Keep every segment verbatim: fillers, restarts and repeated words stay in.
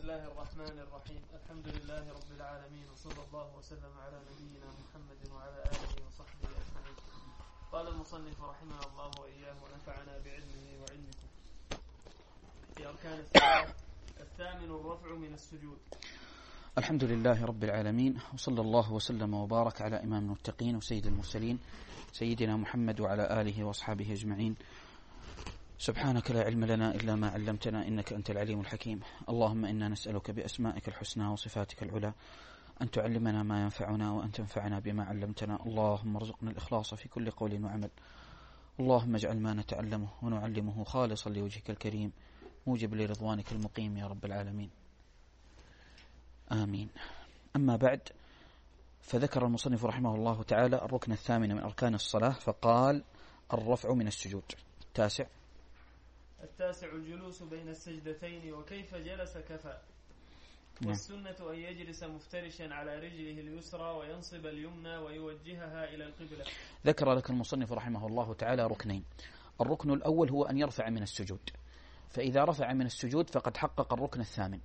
الله الرحمن الرحيم. الحمد لله رب العالمين، وصلى الله وسلم على نبينا محمد وعلى آله وصحبه أجمعين. قال المصنف رحمه الله وإياه ونفعنا بعلمه وعلمكم. في أركان الصلاة الثامن الرفع من السجود. الحمد لله رب العالمين، وصلى الله وسلم وبارك على إمام المتقين وسيد المرسلين سيدنا محمد وعلى آله وأصحابه أجمعين. سبحانك لا علم لنا إلا ما علمتنا إنك أنت العليم الحكيم. اللهم إنا نسألك بأسمائك الحسنى وصفاتك العلى أن تعلمنا ما ينفعنا وأن تنفعنا بما علمتنا. اللهم ارزقنا الإخلاص في كل قول وعمل. اللهم اجعل ما نتعلمه ونعلمه خالصا لوجهك الكريم موجب لرضوانك المقيم يا رب العالمين، آمين. أما بعد، فذكر المصنف رحمه الله تعالى الركن الثامن من أركان الصلاة، فقال الرفع من السجود. التاسع التاسع الجلوس بين السجدتين، وكيف جلس كفى. والسنة أن يجلس مفترشا على رجله اليسرى وينصب اليمنى ويوجهها إلى القبلة. ذكر لك المصنف رحمه الله تعالى ركنين. الركن الأول هو أن يرفع من السجود، فإذا رفع من السجود فقد حقق الركن الثامن.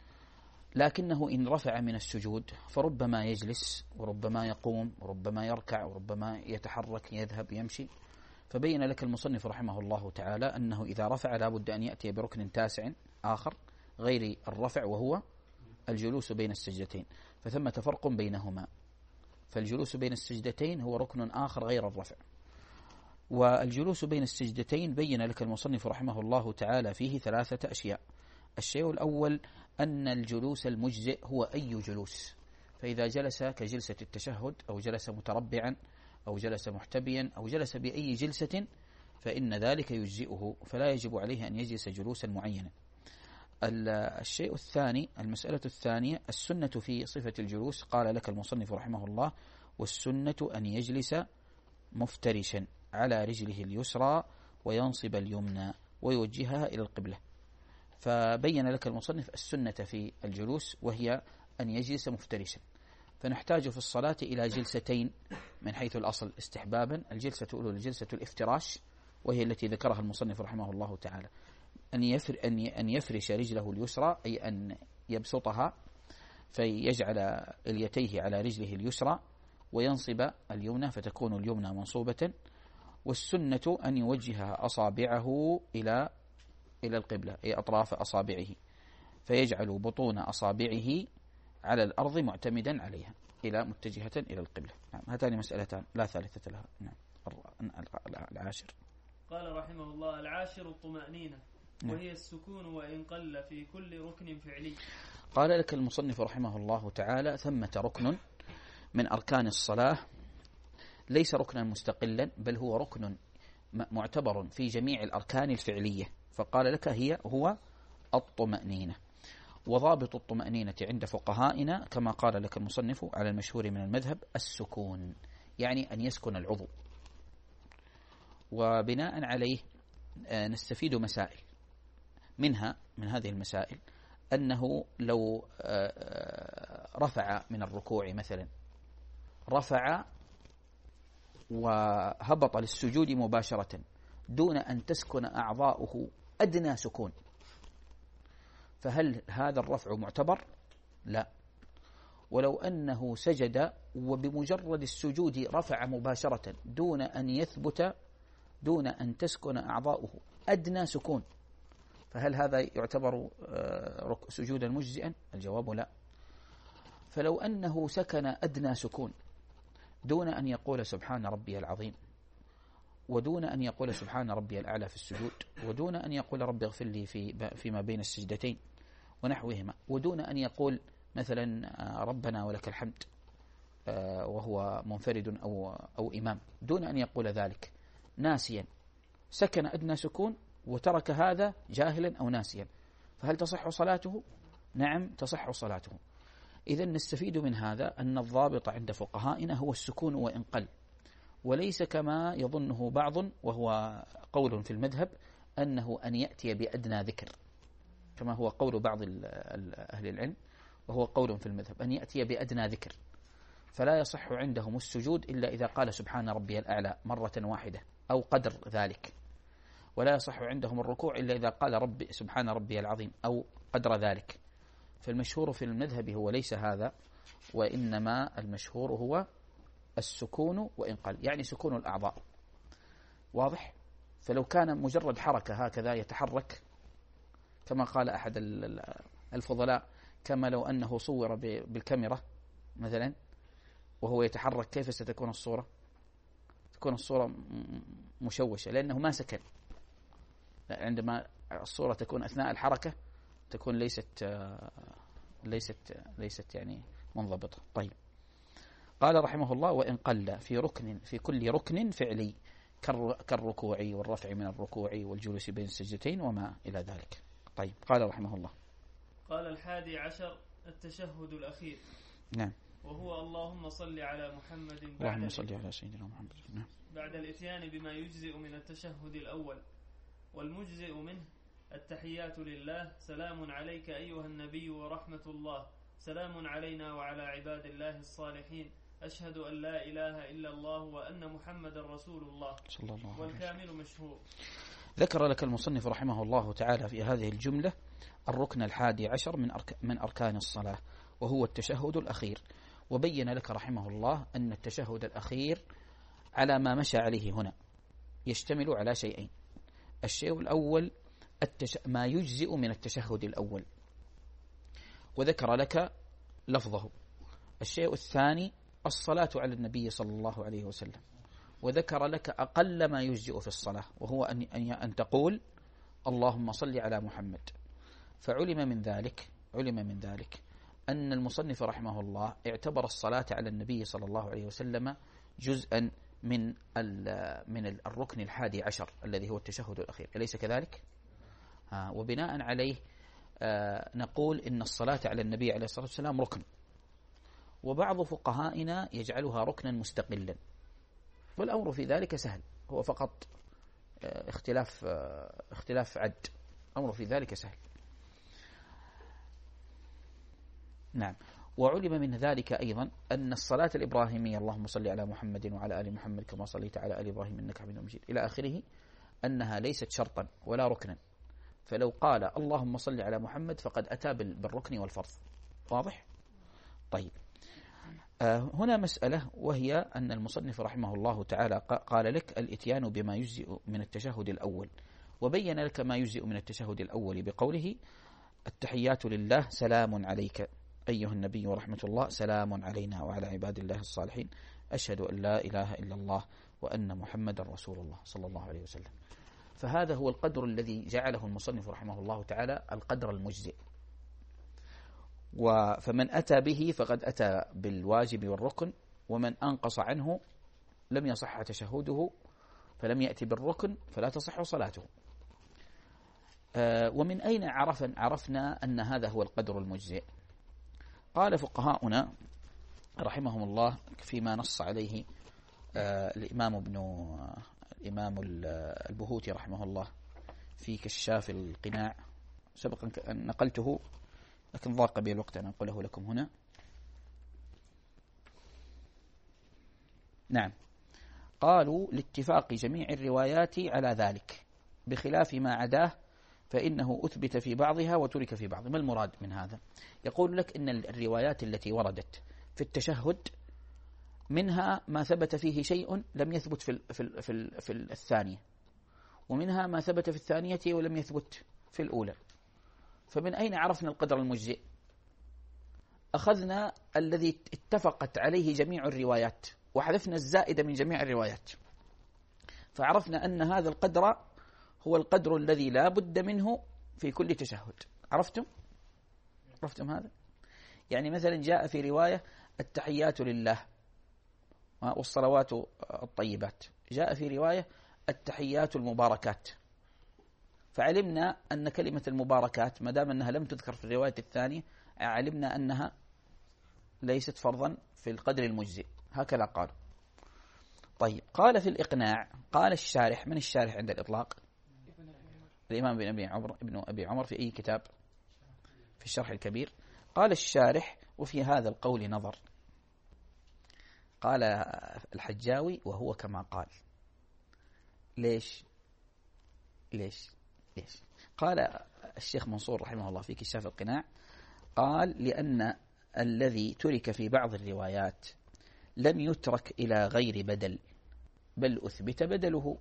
لكنه إن رفع من السجود فربما يجلس وربما يقوم وربما يركع وربما يتحرك يذهب يمشي، فبين لك المصنف رحمه الله تعالى أنه إذا رفع لابد أن يأتي بركن تاسع آخر غير الرفع، وهو الجلوس بين السجدتين، فثمة فرق بينهما. فالجلوس بين السجدتين هو ركن آخر غير الرفع. والجلوس بين السجدتين بين لك المصنف رحمه الله تعالى فيه ثلاثة أشياء. الشيء الأول أن الجلوس المجزئ هو أي جلوس، فإذا جلس كجلسة التشهد أو جلس متربعا أو جلس محتبيا أو جلس بأي جلسة فإن ذلك يجزئه، فلا يجب عليه أن يجلس جلوسا معينا. الشيء الثاني، المسألة الثانية، السنة في صفة الجلوس. قال لك المصنف رحمه الله: والسنة أن يجلس مفترشا على رجله اليسرى وينصب اليمنى ويوجهها إلى القبلة. فبين لك المصنف السنة في الجلوس، وهي أن يجلس مفترشا. فنحتاج في الصلاة إلى جلستين من حيث الأصل استحبابا. الجلسة الأولى جلسة الافتراش، وهي التي ذكرها المصنف رحمه الله تعالى، أن يفر أن يفرش رجله اليسرى، أي أن يبسطها فيجعل اليتيه على رجله اليسرى وينصب اليمنى فتكون اليمنى منصوبة. والسنة أن يوجه أصابعه إلى إلى القبلة، أي أطراف أصابعه، فيجعل بطون أصابعه على الأرض معتمدا عليها إلى متجهة إلى القبلة. نعم، هاتان مسألتان لا ثالثة لها. نعم. العاشر قال رحمه الله: العاشر الطمأنينة، وهي السكون وإن قل في كل ركن فعلي. قال لك المصنف رحمه الله تعالى: ثمة ركن من أركان الصلاة ليس ركنا مستقلا، بل هو ركن معتبر في جميع الأركان الفعلية. فقال لك هي هو الطمأنينة. وضابط الطمأنينة عند فقهائنا كما قال لك المصنف على المشهور من المذهب السكون، يعني أن يسكن العضو. وبناء عليه نستفيد مسائل، منها من هذه المسائل أنه لو رفع من الركوع مثلا، رفع وهبط للسجود مباشرة دون أن تسكن أعضاؤه أدنى سكون، فهل هذا الرفع معتبر؟ لا. ولو أنه سجد وبمجرد السجود رفع مباشرة دون أن يثبت، دون أن تسكن أعضاؤه أدنى سكون، فهل هذا يعتبر سجودا مجزئا؟ الجواب لا. فلو أنه سكن أدنى سكون دون أن يقول سبحان ربي العظيم، ودون أن يقول سبحان ربي الأعلى في السجود، ودون أن يقول ربي اغفر لي في فيما بين السجدتين ونحوهما، ودون أن يقول مثلا ربنا ولك الحمد وهو منفرد أو أو إمام، دون أن يقول ذلك ناسيا، سكن أدنى سكون وترك هذا جاهلا أو ناسيا، فهل تصح صلاته؟ نعم تصح صلاته. إذن نستفيد من هذا أن الضابط عند فقهائنا هو السكون وإن قل، وليس كما يظنه بعض وهو قول في المذهب أنه أن يأتي بأدنى ذكر، كما هو قول بعض أهل العلم، وهو قول في المذهب أن يأتي بأدنى ذكر، فلا يصح عندهم السجود إلا إذا قال سبحان ربي الأعلى مرة واحدة أو قدر ذلك، ولا يصح عندهم الركوع إلا إذا قال ربي سبحان ربي العظيم أو قدر ذلك. فالمشهور في المذهب هو ليس هذا، وإنما المشهور هو السكون وإن قل، يعني سكون الأعضاء. واضح؟ فلو كان مجرد حركة هكذا يتحرك كما قال أحد الفضلاء، كما لو أنه صور بالكاميرا مثلا وهو يتحرك، كيف ستكون الصورة؟ تكون الصورة مشوشة لأنه ما سكن. عندما الصورة تكون أثناء الحركة تكون ليست ليست ليست يعني منضبطة. طيب، قال رحمه الله: وإن قل في ركن في كل ركن فعلي كالركوع والرفع من الركوع والجلوس بين السجدتين وما إلى ذلك. طيب، قال رحمه الله: قال الحادي عشر التشهد الأخير. نعم. وهو اللهم صل على محمد بعد اللهم صل على سيدنا محمد. نعم. بعد الإتيان بما يجزئ من التشهد الأول، والمجزئ منه التحيات لله، سلام عليك أيها النبي ورحمة الله، سلام علينا وعلى عباد الله الصالحين، أشهد أن لا إله إلا الله وأن محمد رسول الله، صلى الله عليه وسلم، والكامل مشهور. ذكر لك المصنف رحمه الله تعالى في هذه الجملة الركن الحادي عشر من أرك من أركان الصلاة، وهو التشهد الأخير. وبين لك رحمه الله أن التشهد الأخير على ما مشى عليه هنا يشتمل على شيئين. الشيء الأول التش... ما يجزئ من التشهد الأول، وذكر لك لفظه. الشيء الثاني الصلاة على النبي صلى الله عليه وسلم، وذكر لك أقل ما يجزئ في الصلاة، وهو أن, أن تقول اللهم صل على محمد. فعلم من ذلك علم من ذلك أن المصنف رحمه الله اعتبر الصلاة على النبي صلى الله عليه وسلم جزءا من من الركن الحادي عشر الذي هو التشهد الأخير، أليس كذلك؟ ها، وبناء عليه آه نقول إن الصلاة على النبي عليه الصلاة والسلام ركن، وبعض فقهائنا يجعلها ركنا مستقلا، والأمر في ذلك سهل، هو فقط آه اختلاف آه اختلاف عد، أمر في ذلك سهل. نعم. وعلم من ذلك أيضا أن الصلاة الإبراهيمية اللهم صل على محمد وعلى آل محمد كما صليت على آل إبراهيم إنك حميد مجيد إلى آخره، أنها ليست شرطا ولا ركنا، فلو قال اللهم صل على محمد فقد أتى بالركن والفرض. واضح؟ طيب، آه هنا مسألة، وهي أن المصنف رحمه الله تعالى قال لك الإتيان بما يجزئ من التشهد الأول، وبين لك ما يجزئ من التشهد الأول بقوله التحيات لله، سلام عليك أيها النبي ورحمة الله، سلام علينا وعلى عباد الله الصالحين، أشهد أن لا إله إلا الله وأن محمد رسول الله صلى الله عليه وسلم. فهذا هو القدر الذي جعله المصنف رحمه الله تعالى القدر المجزئ، فمن أتى به فقد أتى بالواجب والركن، ومن أنقص عنه لم يصح تشهده فلم يأتي بالركن فلا تصح صلاته. ومن أين عرفنا أن هذا هو القدر المجزئ؟ قال فقهاؤنا رحمهم الله فيما نص عليه الإمام ابن الإمام البهوتي رحمه الله في كشاف القناع، سبقا نقلته لكن ضاق بي الوقت أن أقوله لكم هنا. نعم. قالوا لاتفاق جميع الروايات على ذلك بخلاف ما عداه فإنه أثبت في بعضها وترك في بعض. ما المراد من هذا؟ يقول لك إن الروايات التي وردت في التشهد منها ما ثبت فيه شيء لم يثبت في في في, في الثانية، ومنها ما ثبت في الثانية ولم يثبت في الأولى. فمن أين عرفنا القدر المجزئ؟ أخذنا الذي اتفقت عليه جميع الروايات وحذفنا الزائد من جميع الروايات، فعرفنا أن هذا القدر هو القدر الذي لا بد منه في كل تشهد. عرفتم؟ عرفتم هذا؟ يعني مثلا جاء في رواية التحيات لله والصلوات الطيبات، جاء في رواية التحيات المباركات، فعلمنا أن كلمة المباركات ما دام أنها لم تذكر في الرواية الثانية علمنا أنها ليست فرضا في القدر المجزئ، هكذا قال. طيب، قال في الإقناع، قال الشارح، من الشارح عند الإطلاق؟ الإمام ابن أبي عمر ابن أبي عمر في أي كتاب؟ في الشرح الكبير. قال الشارح وفي هذا القول نظر. قال الحجاوي وهو كما قال. ليش ليش ليش قال الشيخ منصور رحمه الله في كشاف القناع، قال لأن الذي ترك في بعض الروايات لم يترك إلى غير بدل بل أثبت بدله،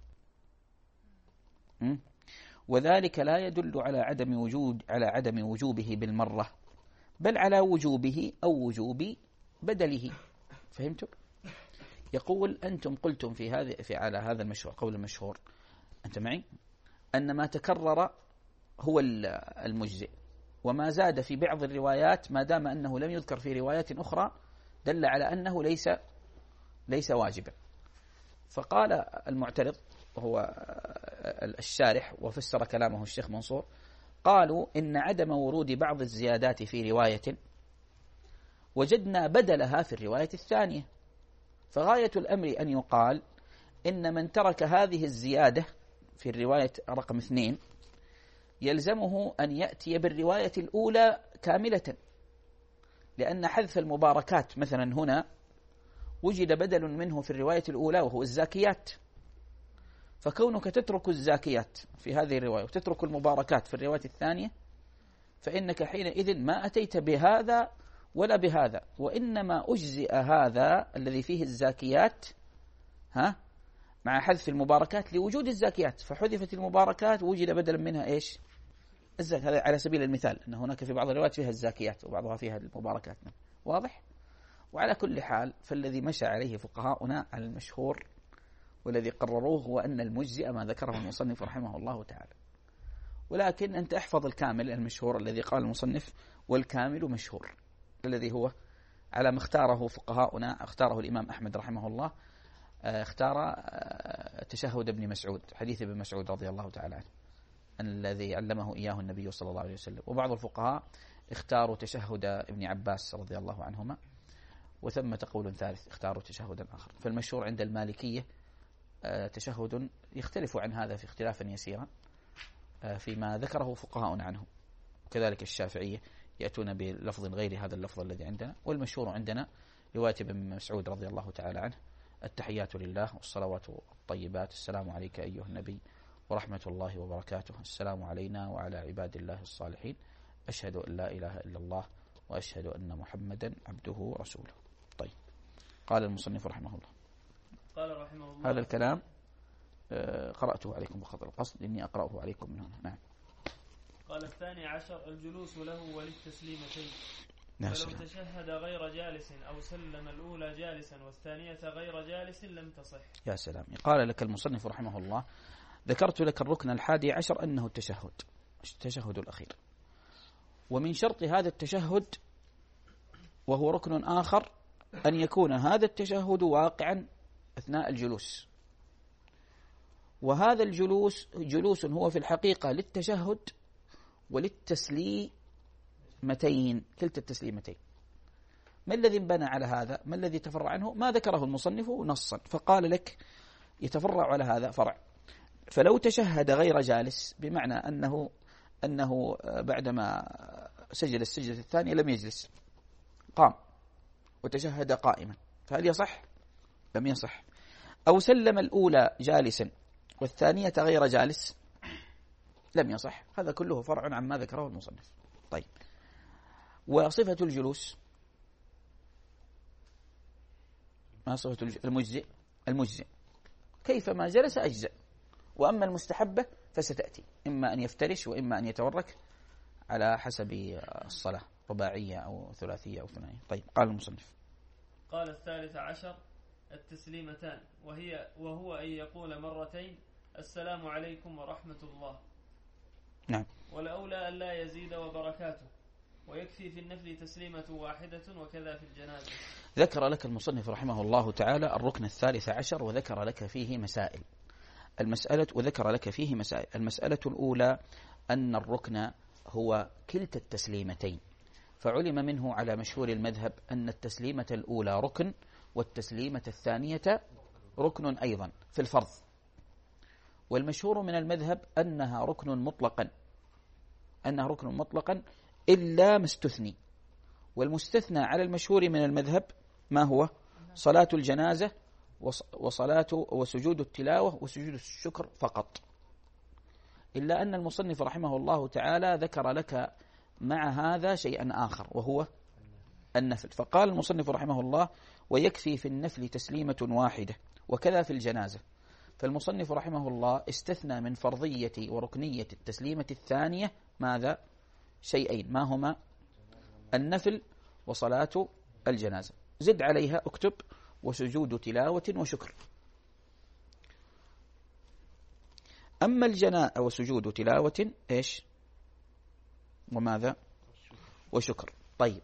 وذلك لا يدل على عدم وجود على عدم وجوبه بالمرة بل على وجوبه أو وجوب بدله. فهمتم؟ يقول أنتم قلتم في هذا في على هذا المشهور قول المشهور أنت معي أن ما تكرر هو المجزئ، وما زاد في بعض الروايات ما دام أنه لم يذكر في روايات أخرى دل على أنه ليس ليس واجبا. فقال المعترض وهو الشارح وفسر كلامه الشيخ منصور، قالوا إن عدم ورود بعض الزيادات في رواية وجدنا بدلها في الرواية الثانية، فغاية الأمر أن يقال إن من ترك هذه الزيادة في الرواية رقم اثنين يلزمه أن يأتي بالرواية الأولى كاملة، لأن حذف المباركات مثلا هنا وجد بدل منه في الرواية الأولى وهو الزاكيات، فكونك تترك الزاكيات في هذه الرواية وتترك المباركات في الرواية الثانية فإنك حينئذ ما أتيت بهذا ولا بهذا، وإنما أجزئ هذا الذي فيه الزاكيات ها مع حذف المباركات لوجود الزاكيات، فحذفت المباركات ووجد بدلا منها إيش؟ الزاكيات. هذا على سبيل المثال أن هناك في بعض الروايات فيها الزاكيات وبعضها فيها المباركات. واضح؟ وعلى كل حال فالذي مشى عليه فقهاؤنا على المشهور والذي قرروه هو أن المجزئ ما ذكره المصنف رحمه الله تعالى، ولكن أنت احفظ الكامل المشهور الذي قال المصنف والكامل مشهور الذي هو على ما اختاره فقهاؤنا، اختاره الإمام أحمد رحمه الله، اختار تشهد ابن مسعود، حديث ابن مسعود رضي الله تعالى عنه الذي علمه إياه النبي صلى الله عليه وسلم. وبعض الفقهاء اختاروا تشهد ابن عباس رضي الله عنهما، وثمة قول ثالث اختاروا تشهدا آخر. فالمشهور عند المالكية تشهد يختلف عن هذا في اختلافا يسيرا فيما ذكره فقهاؤنا عنه، كذلك الشافعية يأتون بلفظ غير هذا اللفظ الذي عندنا. والمشهور عندنا رواية ابن مسعود رضي الله تعالى عنه: التحيات لله والصلوات الطيبات، السلام عليك أيها النبي ورحمة الله وبركاته، السلام علينا وعلى عباد الله الصالحين، أشهد أن لا إله إلا الله وأشهد أن محمدا عبده ورسوله. طيب، قال المصنف رحمه الله قال رحمه الله هذا الكلام قرأته عليكم بخطأ القصد، إني أقرأه عليكم من هنا. نعم. قال الثاني عشر: الجلوس له وللتسليمتين، فلو تشهد غير جالس أو سلم الأولى جالسا والثانية غير جالس لم تصح. يا سلام. قال لك المصنف رحمه الله: ذكرت لك الركن الحادي عشر أنه التشهد، التشهد الأخير، ومن شرط هذا التشهد وهو ركن آخر أن يكون هذا التشهد واقعا أثناء الجلوس، وهذا الجلوس جلوس هو في الحقيقة للتشهد وللتسليمتين، كلتا التسليمتين. ما الذي انبنى على هذا؟ ما الذي تفرع عنه؟ ما ذكره المصنف نصا، فقال لك يتفرع على هذا فرع. فلو تشهد غير جالس بمعنى أنه أنه بعدما سجد السجدة الثانية لم يجلس، قام وتشهد قائما، فهل يصح؟ لم يصح. أو سلم الأولى جالسا والثانية غير جالس، لم يصح. هذا كله فرع عن ما ذكره المصنف. طيب، وصفة الجلوس ما صفة المجزئ؟ المجزئ كيفما جلس أجزأ، وأما المستحبة فستأتي، إما أن يفترش وإما أن يتورك على حسب الصلاة، رباعية أو ثلاثية أو ثنائية. طيب، قال المصنف قال الثالث عشر: التسليمتان، وهي وهو أن يقول مرتين السلام عليكم ورحمة الله. نعم. والأولى أن لا يزيد وبركاته، ويكفي في النفل تسليمة واحدة، وكذا في الجنازة. ذكر لك المصنف رحمه الله تعالى الركن الثالث عشر وذكر لك فيه مسائل. المسألة وذكر لك فيه مسائل. المسألة الأولى أن الركن هو كلتا التسليمتين، فعلم منه على مشهور المذهب أن التسليمة الأولى ركن والتسليمة الثانية ركن أيضا في الفرض، والمشهور من المذهب أنها ركن مطلقا أنها ركن مطلقا إلا ما استثني. والمستثنى على المشهور من المذهب ما هو؟ صلاة الجنازة وصلاة وسجود التلاوة وسجود الشكر فقط. إلا أن المصنف رحمه الله تعالى ذكر لك مع هذا شيئا آخر وهو النفل. فقال المصنف رحمه الله: ويكفي في النفل تسليمة واحدة، وكذا في الجنازة. فالمصنف رحمه الله استثنى من فرضية وركنية التسليمة الثانية ماذا؟ شيئين، ما هما؟ النفل وصلاة الجنازة. زد عليها اكتب: وسجود تلاوة وشكر. أما الجنازة وسجود تلاوة إيش وماذا؟ وشكر. طيب،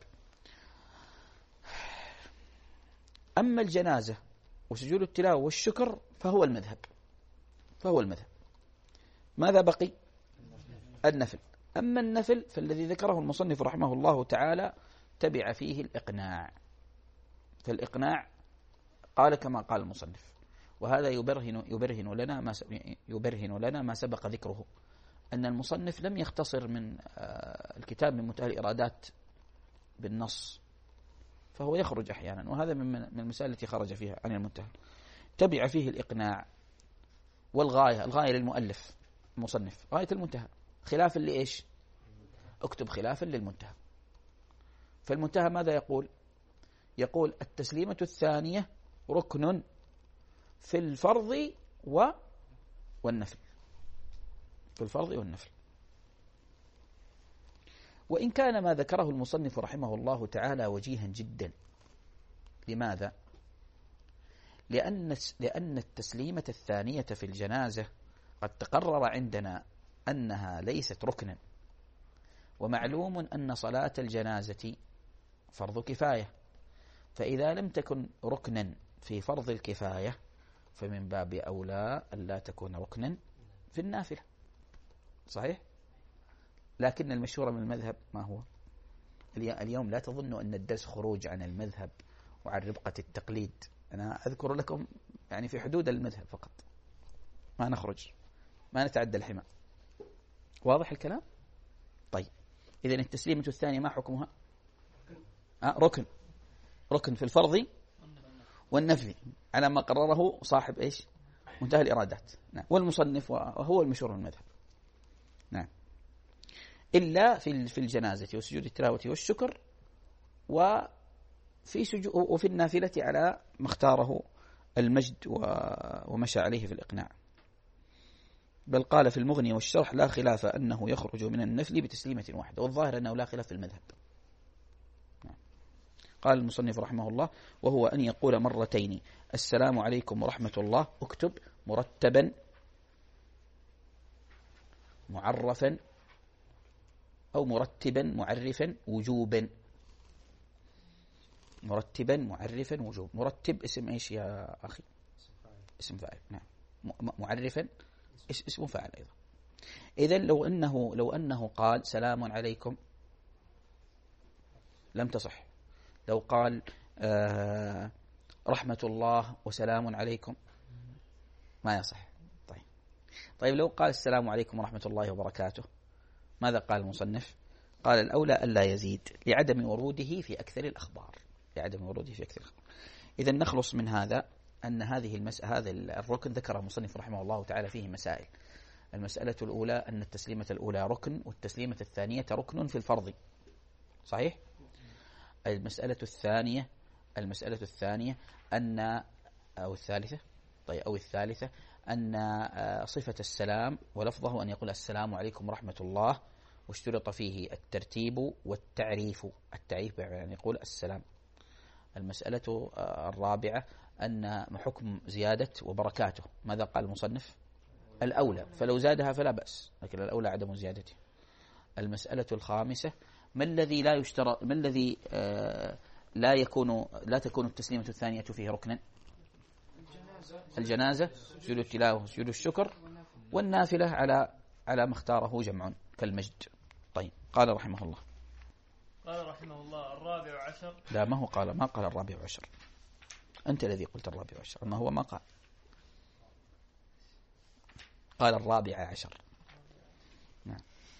أما الجنازة وسجود التلاوة والشكر فهو المذهب فهو المذهب ماذا بقي؟ النفل. أما النفل فالذي ذكره المصنف رحمه الله تعالى تبع فيه الإقناع. فالإقناع قال كما قال المصنف، وهذا يبرهن يبرهن لنا ما يبرهن لنا ما سبق ذكره، أن المصنف لم يختصر من الكتاب من منتهى الإرادات بالنص، فهو يخرج أحيانا، وهذا من المسائل التي خرج فيها عن المنتهى. تبع فيه الإقناع والغاية، الغاية للمؤلف المصنف غاية المنتهى، خلافا لإيش؟ اكتب خلافا للمنتهى. فالمنتهى ماذا يقول؟ يقول التسليمة الثانية ركن في الفرض و والنفل، في الفرض والنفل. وإن كان ما ذكره المصنف رحمه الله تعالى وجيها جدا. لماذا؟ لأن لأن التسليمة الثانية في الجنازة قد تقرر عندنا أنها ليست ركنا، ومعلوم أن صلاة الجنازة فرض كفاية، فإذا لم تكن ركنا في فرض الكفاية فمن باب أولى ألا تكون ركنا في النافلة. صحيح؟ لكن المشهور من المذهب ما هو؟ اليوم لا تظنوا أن الدرس خروج عن المذهب وعن ربقة التقليد، أنا أذكر لكم يعني في حدود المذهب فقط، ما نخرج، ما نتعدى الحمى. واضح الكلام؟ طيب، إذن التسليمة الثانية ما حكمها؟ آه ركن ركن في الفرض والنفل على ما قرره صاحب إيش؟ منتهى الإرادات. نعم. والمصنف وهو المشهور من المذهب. نعم. إلا في في الجنازة وسجود التلاوة والشكر وفي سجود وفي النافلة على ما اختاره المجد ومشى عليه في الإقناع. بل قال في المغني والشرح: لا خلاف أنه يخرج من النفل بتسليمة واحدة، والظاهر أنه لا خلاف في المذهب. قال المصنف رحمه الله: وهو أن يقول مرتين السلام عليكم ورحمة الله، اكتب مرتبا معرفا أو مرتبا معرفا وجوبا. مرتبا معرفا وجوب. مرتب اسم ايش يا أخي؟ اسم فاعل. نعم. معرفا اسم فاعل أيضا. إذن لو أنه لو أنه قال سلام عليكم لم تصح. لو قال آه رحمة الله وسلام عليكم ما يصح. طيب طيب لو قال السلام عليكم ورحمة الله وبركاته ماذا قال المصنف؟ قال الأولى ألا يزيد لعدم وروده في أكثر الأخبار لعدم وروده في أكثر الأخبار. إذن نخلص من هذا أن هذه المس... هذا الركن ذكر المصنف رحمه الله تعالى فيه مسائل. المسألة الأولى أن التسليمة الأولى ركن، والتسليمة الثانية ركن في الفرض. صحيح؟ المسألة الثانية المسألة الثانية أن أو الثالثة طيب أو الثالثة أن صفة السلام ولفظه أن يقول السلام عليكم ورحمة الله، واشترط فيه الترتيب والتعريف. التعريف يعني يقول السلام. المسألة الرابعة أن حكم زيادة وبركاته ماذا قال المصنف؟ الأولى، فلو زادها فلا بأس، لكن الأولى عدم زيادته. المسألة الخامسة ما الذي لا يشترط ما الذي آه لا يكون لا تكون التسليمة الثانية فيه ركنا؟ الجنازة، سجود التلاوة، سجود الشكر، والنافلة على على ما اختاره جمع كالمجد. طيب قال رحمه الله قال رحمه الله الرابع عشر. لا ما هو قال ما قال الرابع عشر، أنت الذي قلت الرابع عشر، ما هو ما قال قال الرابع عشر. نعم.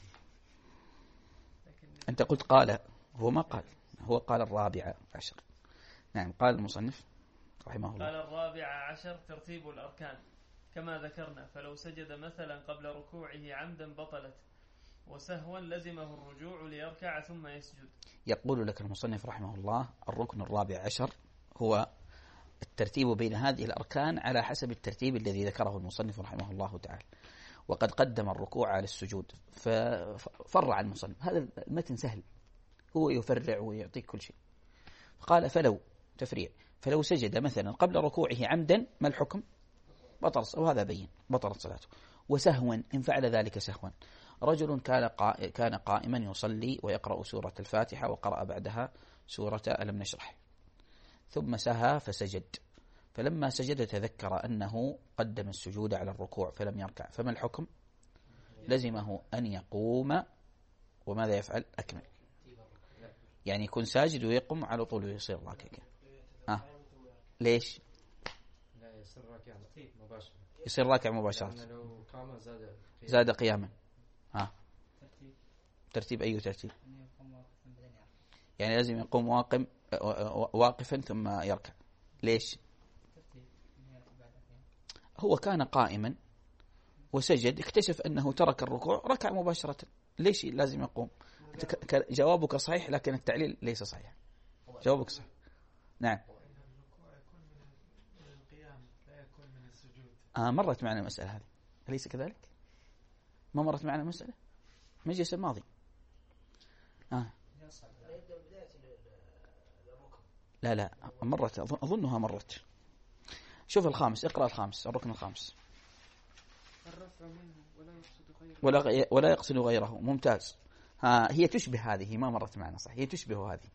أنت قلت قال، هو ما قال، هو قال الرابع عشر. نعم. قال المصنف رحمه الله قال الرابع عشر ترتيب الأركان كما ذكرنا، فلو سجد مثلا قبل ركوعه عمدا بطلت، وسهوا لزمه الرجوع ليركع ثم يسجد. يقول لك المصنف رحمه الله الركن الرابع عشر هو الترتيب بين هذه الأركان على حسب الترتيب الذي ذكره المصنف رحمه الله تعالى، وقد قدم الركوع على السجود ففرع المصنف. هذا المتن سهل، هو يفرع ويعطيك كل شيء. قال فلو تفريع فلو سجد مثلا قبل ركوعه عمدا ما الحكم؟ بطل، وهذا بين بطلت صلاته. وسهوا إن فعل ذلك سهوا، رجل كان كان قائما يصلي ويقرأ سورة الفاتحة وقرأ بعدها سورة ألم نشرح، ثم سهى فسجد، فلما سجد تذكر أنه قدم السجود على الركوع فلم يركع، فما الحكم؟ لزمه أن يقوم وماذا يفعل؟ أكمل، يعني يكون ساجد ويقوم على طول ويصير راكع. آه. ليش؟ لا يصير راكع مباشرة، يصير راكع مباشرة، لو قام زاد زاد قياما. ها ترتيب أي ترتيب؟ يعني لازم يقوم واقم واقفا ثم يركع. ليش؟ هو كان قائما وسجد، اكتشف أنه ترك الركوع، ركع مباشرة. ليش لازم يقوم؟ جوابك صحيح لكن التعليل ليس صحيح. جوابك صحيح. نعم. آه مرت معنا المسألة هذه، أليس كذلك؟ ما مرت معنا المسألة مجلس الماضي. آه. لا لا مرت، أظنها مرت. شوف الخامس، اقرأ الخامس، الركن الخامس. الرفع منه ولا يقصد غيره. ولا ولا يقصد غيره. ممتاز. ها هي تشبه هذه، ما مرت معنا صح، هي تشبه هذه.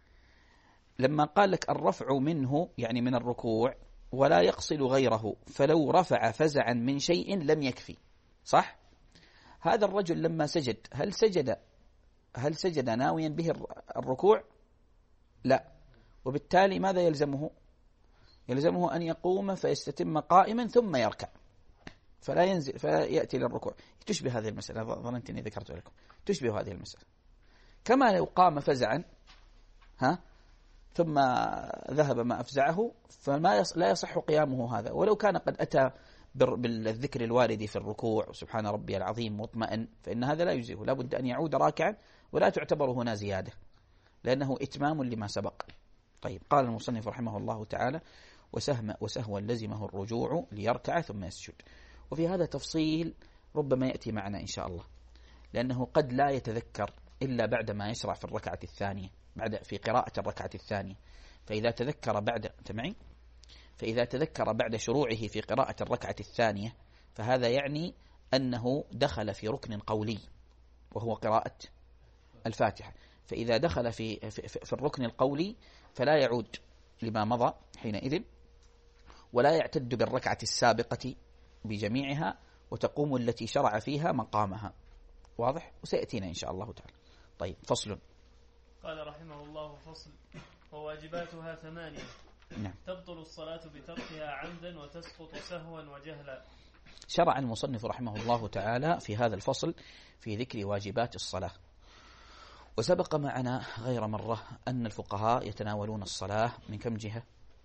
لما قال لك الرفع منه يعني من الركوع ولا يقصد غيره، فلو رفع فزعا من شيء لم يكفي، صح؟ هذا الرجل لما سجد هل سجد هل سجد ناويا به الركوع؟ لا، وبالتالي ماذا يلزمه؟ يلزمه أن يقوم فيستتم قائما ثم يركع، فلا ينزل فيأتي للركوع. تشبه هذه المسألة، ظننت أني ذكرت لكم، تشبه هذه المسألة. كما لو قام فزعا ها ثم ذهب ما أفزعه فما يص... لا يصح قيامه هذا، ولو كان قد أتى بالذكر الوارد في الركوع سبحان ربي العظيم مطمئن، فإن هذا لا يجزئه، لا بد أن يعود راكعا، ولا تعتبر هنا زيادة لأنه إتمام لما سبق. طيب، قال المصنف رحمه الله تعالى وسهم وسهوا لزمه الرجوع ليركع ثم يسجد. وفي هذا تفصيل ربما يأتي معنا إن شاء الله، لأنه قد لا يتذكر إلا بعد ما يشرع في الركعة الثانية، بعد في قراءة الركعة الثانية. فإذا تذكر بعد تمعي فإذا تذكر بعد شروعه في قراءة الركعة الثانية فهذا يعني أنه دخل في ركن قولي وهو قراءة الفاتحة. فإذا دخل في في, في الركن القولي فلا يعود لما مضى حينئذ، ولا يعتد بالركعة السابقة بجميعها، وتقوم التي شرع فيها مقامها. واضح؟ وسيأتينا إن شاء الله تعالى. طيب، فصل. قال رحمه الله فصل. وواجباتها ثمانية. نعم. تبطل الصلاة بتركها عمدا وتسقط سهوا وجهلا. شرع المصنف رحمه الله تعالى في هذا الفصل في ذكر واجبات الصلاة. وسبق معنا غير مرة أن الفقهاء يتناولون الصلاة من كم جهة؟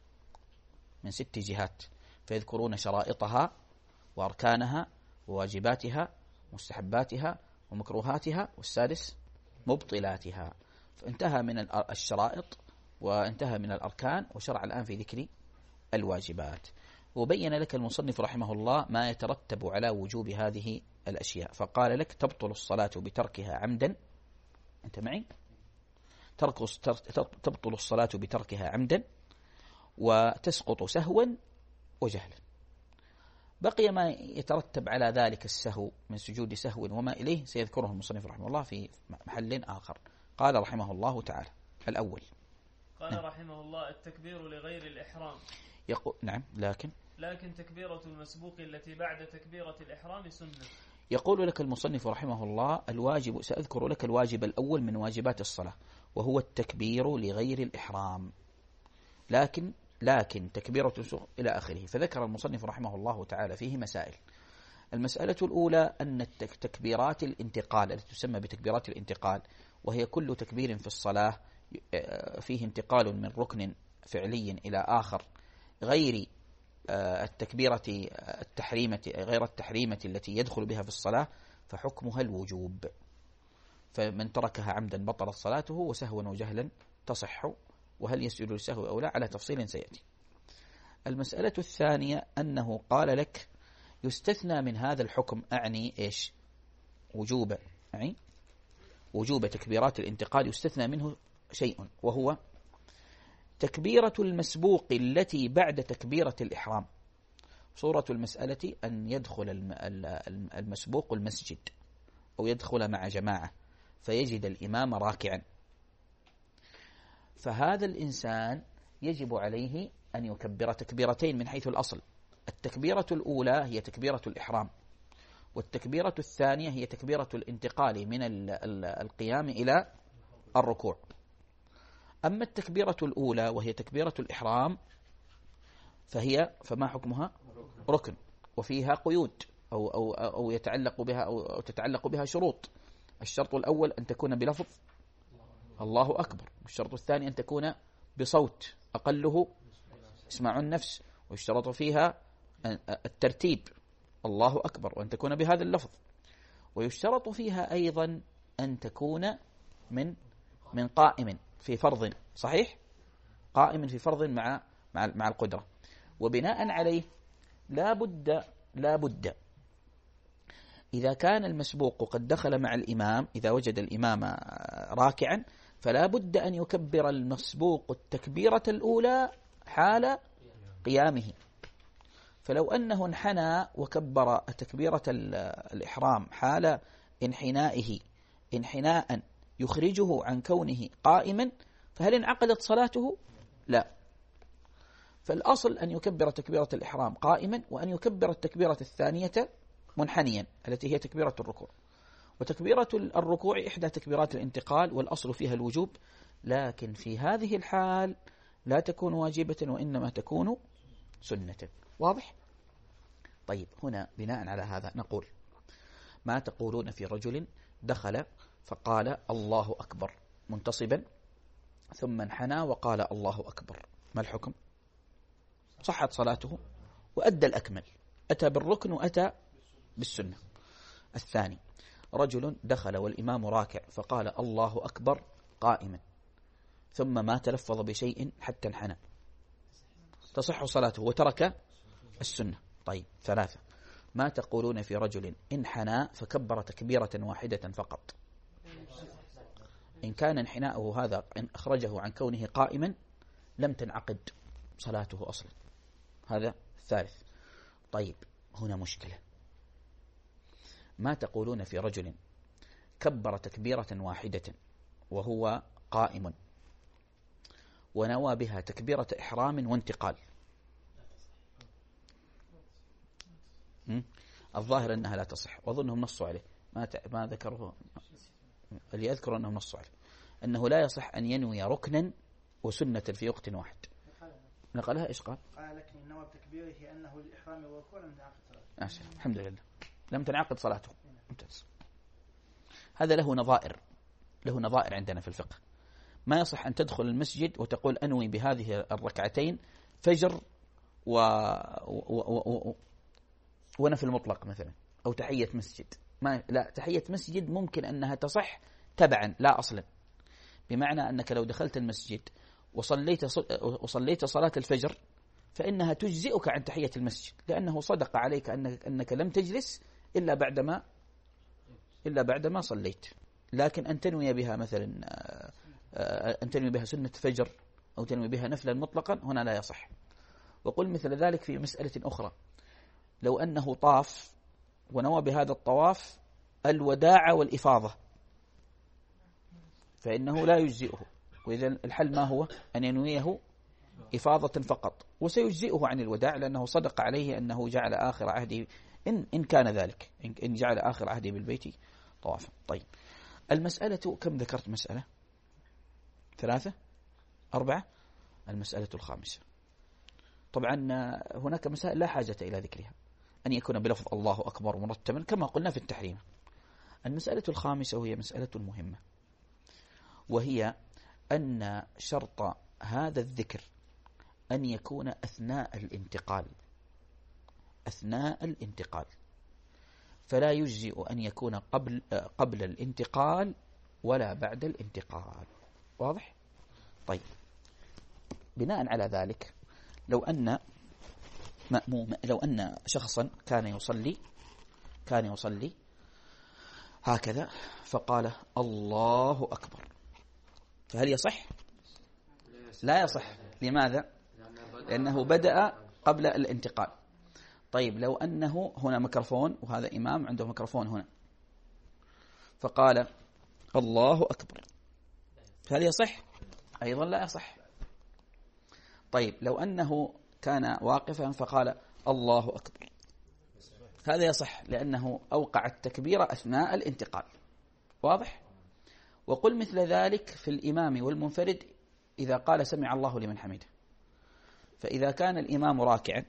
من ست جهات، فيذكرون شرائطها وأركانها وواجباتها ومستحباتها ومكروهاتها، والسادس مبطلاتها. فانتهى من الشرائط وانتهى من الأركان، وشرع الآن في ذكر الواجبات. وبين لك المصنف رحمه الله ما يترتب على وجوب هذه الأشياء، فقال لك تبطل الصلاة بتركها عمدا. أنت معي؟ ترك تبطل الصلاة بتركها عمدا، وتسقط سهوا وجهلا. بقي ما يترتب على ذلك السهو من سجود سهو وما إليه، سيذكره المصنف رحمه الله في محل آخر. قال رحمه الله تعالى الأول. قال نعم. رحمه الله التكبير لغير الإحرام. يقول نعم لكن لكن تكبيرة المسبوق التي بعد تكبيرة الإحرام سنة. يقول لك المصنف رحمه الله الواجب، سأذكر لك الواجب الأول من واجبات الصلاة، وهو التكبير لغير الإحرام. لكن لكن تكبيرة إلى آخره. فذكر المصنف رحمه الله تعالى فيه مسائل. المسألة الأولى أن تكبيرات الانتقال التي تسمى بتكبيرات الانتقال، وهي كل تكبير في الصلاة فيه انتقال من ركن فعلي إلى آخر غير التكبيرة التحريمة غير التحريمة التي يدخل بها في الصلاة، فحكمها الوجوب. فمن تركها عمدا بطلت صلاته وسهوا وجهلا تصح، وهل يسجد للسهو أو لا على تفصيل سيأتي. المسألة الثانية أنه قال لك يستثنى من هذا الحكم، أعني إيش؟ وجوب أعني وجوب تكبيرات الانتقال يستثنى منه شيء، وهو تكبيرة المسبوق التي بعد تكبيرة الإحرام. صورة المسألة أن يدخل المسبوق المسجد أو يدخل مع جماعة فيجد الإمام راكعا، فهذا الإنسان يجب عليه أن يكبر تكبيرتين من حيث الأصل. التكبيرة الأولى هي تكبيرة الإحرام، والتكبيرة الثانية هي تكبيرة الانتقال من القيام إلى الركوع. أما التكبيرة الأولى وهي تكبيرة الإحرام فهي فما حكمها؟ ركن، وفيها قيود أو أو أو يتعلق بها أو تتعلق بها شروط. الشرط الأول أن تكون بلفظ الله أكبر، والشرط الثاني أن تكون بصوت أقله اسمع النفس، والشرط فيها الترتيب الله أكبر وأن تكون بهذا اللفظ، ويشترط فيها أيضا أن تكون من من قائم في فرض صحيح، قائم في فرض مع مع مع القدرة. وبناء عليه لا بد لا بد إذا كان المسبوق قد دخل مع الإمام، إذا وجد الإمام راكعا فلا بد أن يكبر المسبوق التكبيرة الأولى حال قيامه. فلو أنه انحنى وكبر تكبيرة الإحرام حال انحنائه انحناء يخرجه عن كونه قائما، فهل انعقدت صلاته؟ لا. فالأصل أن يكبر تكبيرة الإحرام قائما، وأن يكبر التكبيرة الثانية منحنيا التي هي تكبيرة الركوع. وتكبيرة الركوع إحدى تكبيرات الانتقال، والأصل فيها الوجوب، لكن في هذه الحال لا تكون واجبة وإنما تكون سنة. واضح؟ طيب، هنا بناء على هذا نقول: ما تقولون في رجل دخل فقال الله أكبر منتصبا ثم انحنى وقال الله أكبر، ما الحكم؟ صحت صلاته وأدى الأكمل، أتى بالركن وأتى بالسنة. الثاني: رجل دخل والإمام راكع فقال الله أكبر قائما ثم ما تلفظ بشيء حتى انحنى، تصح صلاته وترك السنة. طيب، ثلاثة: ما تقولون في رجل انحنى فكبر تكبيرة واحدة فقط؟ إن كان انحناؤه هذا إن أخرجه عن كونه قائما لم تنعقد صلاته أصلا. هذا الثالث. طيب، هنا مشكلة: ما تقولون في رجل كبر تكبيرة واحدة وهو قائم ونوى بها تكبيرة إحرام وانتقال؟ الظاهر أنها لا تصح، وأظنهم نصوا عليه، ما ما ذكره اللي يذكر أنهم نصوا عليه أنه لا يصح أن ينوي ركنا وسنة في وقت واحد. نقلها إيش قال؟ قال لك إن نوى بتكبيره أنه الإحرام والركوع لم تنعقد صلاته. الحمد لله، لم تنعقد صلاته. ممتاز. هذا له نظائر له نظائر عندنا في الفقه. ما يصح أن تدخل المسجد وتقول أنوي بهذه الركعتين فجر و... و... و... و... ونفل المطلق مثلا، أو تحية مسجد. ما لا، تحية مسجد ممكن أنها تصح تبعا لا أصلا، بمعنى أنك لو دخلت المسجد وصليت وصليت صلاة الفجر فإنها تجزئك عن تحية المسجد، لأنه صدق عليك أنك, أنك لم تجلس إلا بعدما إلا بعدما صليت. لكن أن تنوي بها مثلا أن تنوي بها سنة فجر أو تنوي بها نفلا مطلقا هنا لا يصح. وقل مثل ذلك في مسألة أخرى: لو أنه طاف ونوى بهذا الطواف الوداع والإفاضة فإنه لا يجزئه، وإذا الحل ما هو؟ أن ينويه إفاضة فقط، وسيجزئه عن الوداع لأنه صدق عليه أنه جعل آخر عهده إن, إن كان ذلك إن جعل آخر عهده بالبيت طوافا. طيب، المسألة كم ذكرت؟ مسألة ثلاثة أربعة. المسألة الخامسة، طبعا هناك مسائل لا حاجة إلى ذكرها، أن يكون بلفظ الله أكبر مرتبا كما قلنا في التحريم. المسألة الخامسة وهي مسألة مهمة، وهي أن شرط هذا الذكر أن يكون أثناء الانتقال أثناء الانتقال فلا يجزئ أن يكون قبل قبل الانتقال ولا بعد الانتقال. واضح؟ طيب، بناء على ذلك لو أن مأموم لو أن شخصا كان يصلي كان يصلي هكذا فقال الله أكبر، فهل يصح؟ لا يصح. لماذا؟ لأنه بدأ قبل الانتقال. طيب، لو أنه هنا ميكروفون وهذا إمام عنده ميكروفون هنا فقال الله أكبر، فهل يصح؟ أيضا لا يصح. طيب، لو أنه كان واقفا فقال الله أكبر، هذا يصح لأنه أوقع التكبير أثناء الانتقال. واضح؟ وقل مثل ذلك في الإمام والمنفرد إذا قال سمع الله لمن حمده. فإذا كان الإمام راكعا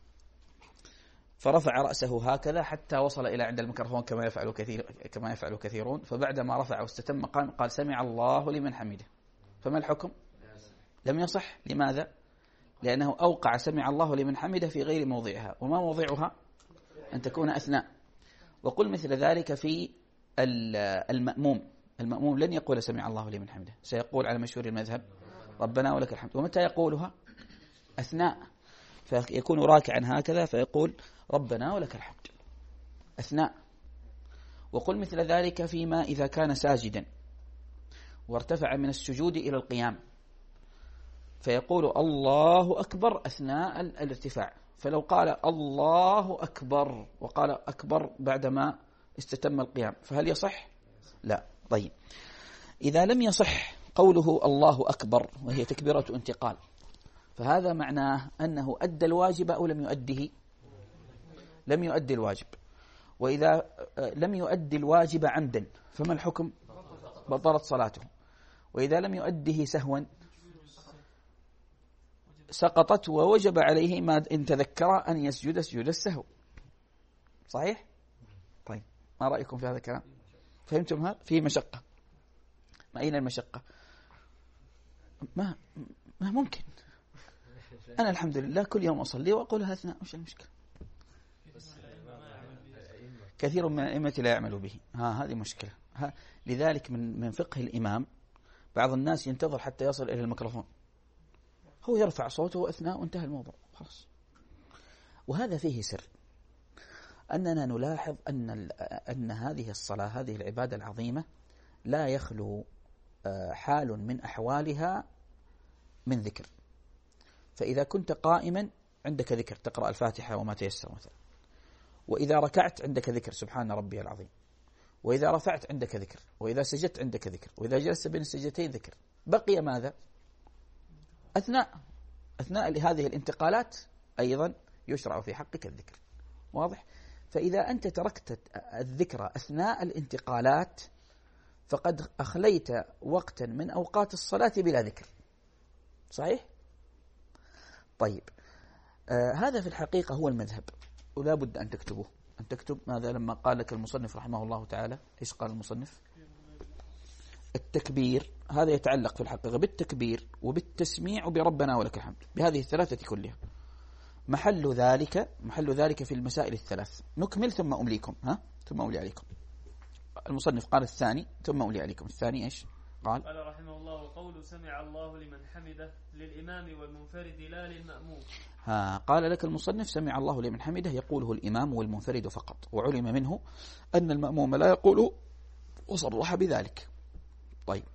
فرفع رأسه هكذا حتى وصل إلى عند الميكروفون كما يفعل كثير كما يفعل كثيرون، فبعدما رفع واستتم قام قال سمع الله لمن حمده، فما الحكم؟ لم يصح. لماذا؟ لأنه أوقع سمع الله لمن حمده في غير موضعها، وما موضعها؟ أن تكون أثناء. وقل مثل ذلك في المأموم. المأموم لن يقول سمع الله لمن حمده، سيقول على مشهور المذهب ربنا ولك الحمد. ومتى يقولها؟ أثناء، فيكون راكعا هكذا فيقول ربنا ولك الحمد أثناء. وقل مثل ذلك فيما إذا كان ساجدا وارتفع من السجود إلى القيام فيقول الله أكبر أثناء الارتفاع. فلو قال الله أكبر وقال أكبر بعدما استتم القيام فهل يصح؟ لا. طيب، إذا لم يصح قوله الله أكبر وهي تكبيرة انتقال فهذا معناه أنه أدى الواجب أو لم يؤده؟ لم يؤدي الواجب. وإذا لم يؤدي الواجب عمدا فما الحكم؟ بطلت صلاته. وإذا لم يؤده سهوا سقطت ووجب عليه ما إن تذكر أن يسجد سجود السهو. صحيح؟ طيب، ما رأيكم في هذا الكلام؟ فهمتم هذا؟ فيه مشقة. ما أين المشقة؟ ما ما ممكن. أنا الحمد لله كل يوم أصلي وأقولها أثناء، وش المشكلة؟ كثير من الأئمة لا يعمل به. ها هذه مشكلة. ها لذلك من من فقه الإمام بعض الناس ينتظر حتى يصل إلى الميكروفون، هو يرفع صوته أثناء وانتهى الموضوع خلاص. وهذا فيه سر، أننا نلاحظ أن أن هذه الصلاة هذه العبادة العظيمة لا يخلو حال من أحوالها من ذكر. فإذا كنت قائما عندك ذكر تقرأ الفاتحة وما تيسر مثلا، وإذا ركعت عندك ذكر سبحان ربي العظيم، وإذا رفعت عندك ذكر، وإذا سجدت عندك ذكر، وإذا جلست بين السجدتين ذكر. بقي ماذا؟ أثناء أثناء لهذه الانتقالات أيضا يشرع في حقك الذكر. واضح؟ فإذا أنت تركت الذكر أثناء الانتقالات فقد أخليت وقتا من أوقات الصلاة بلا ذكر. صحيح؟ طيب، آه هذا في الحقيقة هو المذهب، ولا بد أن تكتبه. أن تكتب ماذا لما قال لك المصنف رحمه الله تعالى. إيش قال المصنف؟ التكبير هذا يتعلق في الحقيقة بالتكبير وبالتسميع وبربنا ولك الحمد، بهذه الثلاثة كلها. محل ذلك محل ذلك في المسائل الثلاث. نكمل ثم أمليكم. ها ثم أملي عليكم. المصنف قال الثاني ثم أملي عليكم. الثاني إيش قال؟ قال رحمه الله قول سمع الله لمن حمده للإمام والمنفرد لا للمأموم. ها قال لك المصنف سمع الله لمن حمده يقوله الإمام والمنفرد فقط، وعلم منه أن المأموم لا يقوله وصرح بذلك. طيب،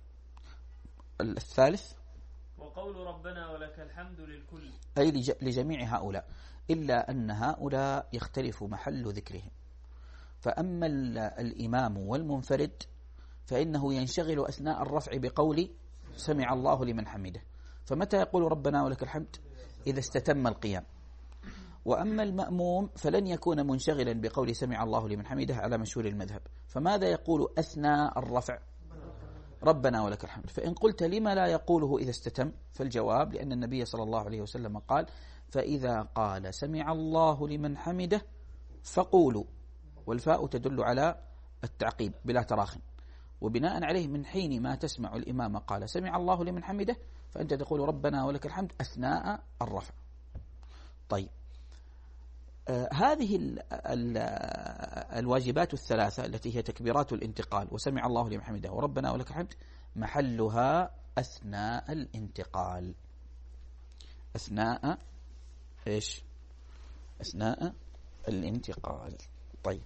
الثالث وقول ربنا ولك الحمد للكل، أي لجميع هؤلاء، إلا أن هؤلاء يختلف محل ذكرهم. فأما الإمام والمنفرد فإنه ينشغل أثناء الرفع بقول سمع الله لمن حمده، فمتى يقول ربنا ولك الحمد؟ إذا استتم القيام. وأما المأموم فلن يكون منشغلا بقول سمع الله لمن حمده على مشهور المذهب، فماذا يقول أثناء الرفع؟ ربنا ولك الحمد. فإن قلت لما لا يقوله إذا استتم؟ فالجواب لأن النبي صلى الله عليه وسلم قال فإذا قال سمع الله لمن حمده فقولوا، والفاء تدل على التعقيب بلا تراخٍ، وبناء عليه من حين ما تسمع الإمام قال سمع الله لمن حمده فأنت تقول ربنا ولك الحمد أثناء الرفع. طيب، آه هذه ال ال الواجبات الثلاثة التي هي تكبيرات الانتقال وسمع الله لمن حمده وربنا ولك الحمد محلها أثناء الانتقال. أثناء إيش؟ أثناء الانتقال. طيب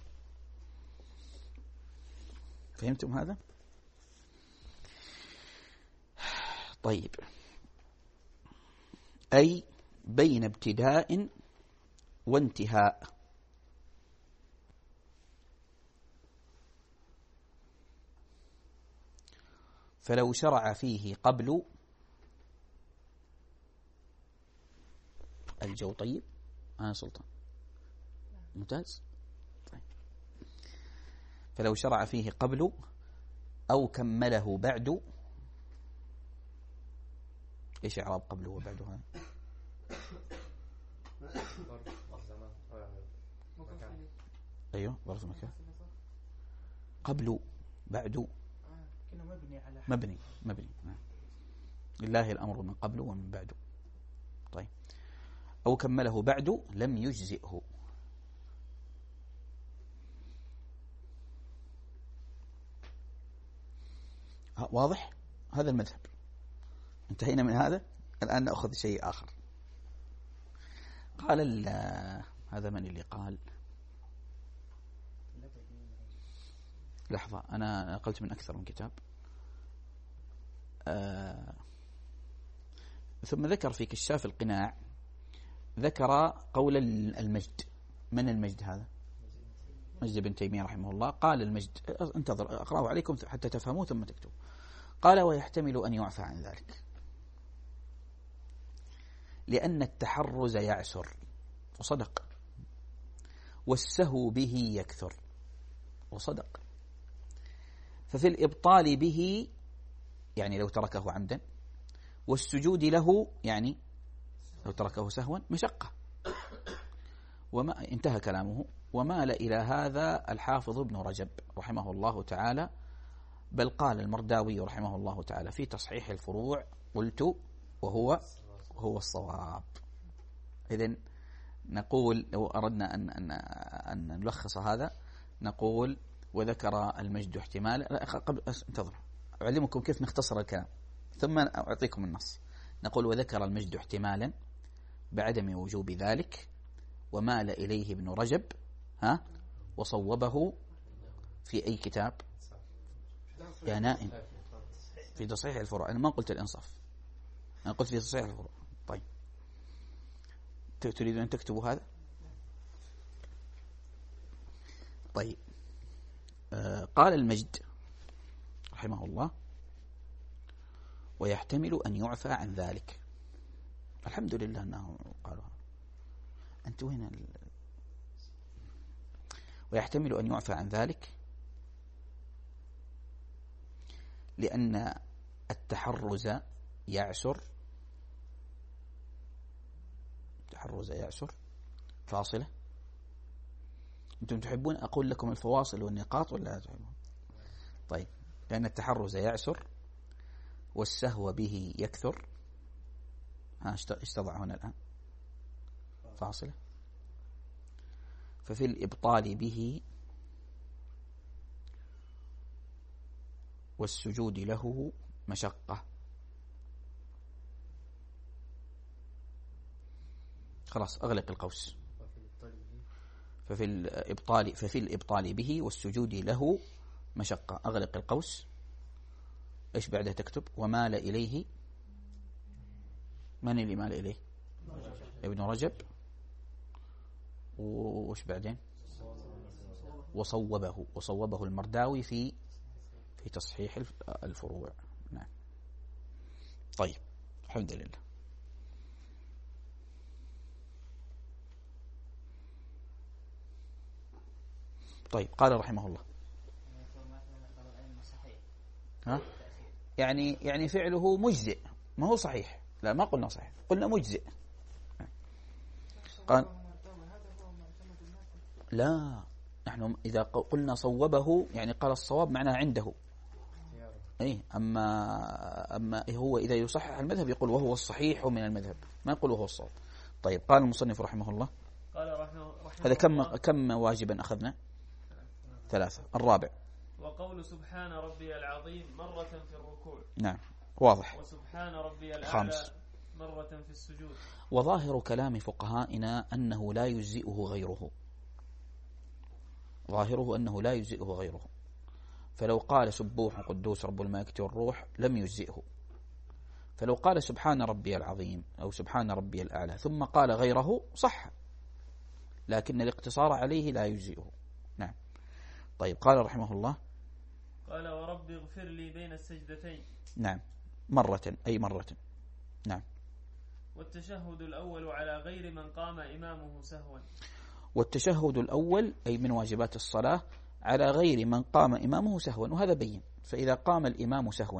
فهمتم هذا؟ طيب أي بين ابتداء وانتهاء. فلو شرع فيه قبل الجو طيب. أنا سلطان ممتاز. طيب. فلو شرع فيه قبل أو كمله بعد. إيش إعراب قبله وبعده هذا؟ أيوه ظرف مكان. قبل بعد مبني على مبني مبني نعم. لله الأمر من قبل ومن بعد. طيب أو كمله بعد لم يجزئه. واضح؟ هذا المذهب. انتهينا من هذا. الآن نأخذ شيء آخر. قال هذا من اللي قال؟ لحظة أنا نقلت من أكثر من كتاب. آه ثم ذكر في كشاف القناع ذكر قول المجد. من المجد هذا؟ مجد بن تيمية رحمه الله. قال المجد انتظر أقرأه عليكم حتى تفهموه ثم تكتبوا. قال ويحتمل أن يعفى عن ذلك لأن التحرز يعسر وصدق والسهو به يكثر وصدق. ففي الإبطال به يعني لو تركه عمدا والسجود له يعني لو تركه سهوا مشقة. وما انتهى كلامه. ومال إلى هذا الحافظ ابن رجب رحمه الله تعالى. بل قال المرداوي رحمه الله تعالى في تصحيح الفروع قلت وهو هو الصواب. إذن نقول لو أردنا أن, أن, أن نلخص هذا نقول وذكر المجد احتمال. قبل انتظر أعلمكم كيف نختصر الكلام ثم أعطيكم النص. نقول وذكر المجد احتمالا بعدم وجوب ذلك ومال إليه ابن رجب ها وصوبه في أي كتاب يا نائم؟ في تصحيح الفروع. أنا ما قلت الإنصاف أنا قلت في تصحيح الفروع. طيب تريدون أن تكتبوا هذا؟ طيب آه قال المجد رحمه الله ويحتمل أن يعفى عن ذلك. الحمد لله أنه قالوا. أنت وين ال... ويحتمل أن يعفى عن ذلك لأن التحرز يعسر. التحرز يعسر فاصلة. أنتم تحبون أقول لكم الفواصل والنقاط ولا لا تحبون؟ طيب لأن التحرز يعسر والسهو به يكثر. ها ايش تضع هنا الآن؟ فاصلة. ففي الإبطال به والسجود له مشقة. خلاص أغلق القوس. ففي الإبطال ففي الإبطال به والسجود له مشقة. أغلق القوس. إيش بعدها تكتب؟ ومال إليه. من اللي مال إليه؟ ابن رجب. وش بعدين؟ وصوبه وصوبه المرداوي في في تصحيح الفروع. نعم. طيب الحمد لله. طيب قال رحمه الله ها؟ يعني يعني فعله مجزئ ما هو صحيح. لا ما قلنا صحيح قلنا مجزئ. قال لا نحن إذا قلنا صوبه يعني قال الصواب معناه عنده. أي أما أما هو إذا يصحح المذهب يقول وهو الصحيح من المذهب ما يقول وهو الصواب. طيب قال المصنف رحمه الله قال رحمه, رحمه هذا كم الله كم واجبا أخذنا؟ ثلاثة. الرابع وقول سبحان ربي العظيم مرة في الركوع. نعم واضح. وسبحان ربي الأعلى خامس. مرة في السجود. وظاهر كلام فقهائنا أنه لا يجزئه غيره، ظاهره أنه لا يجزئه غيره، فلو قال سبوح قدوس رب الملائكة والروح لم يجزئه، فلو قال سبحان ربي العظيم أو سبحان ربي الأعلى ثم قال غيره صح، لكن الاقتصار عليه لا يجزئه. نعم. طيب قال رحمه الله قال ورب اغفر لي بين السجدتين. نعم مرة أي مرة. نعم. والتشهد الأول على غير من قام إمامه سهوا. والتشهد الأول أي من واجبات الصلاة على غير من قام إمامه سهوا، وهذا بين. فإذا قام الإمام سهوا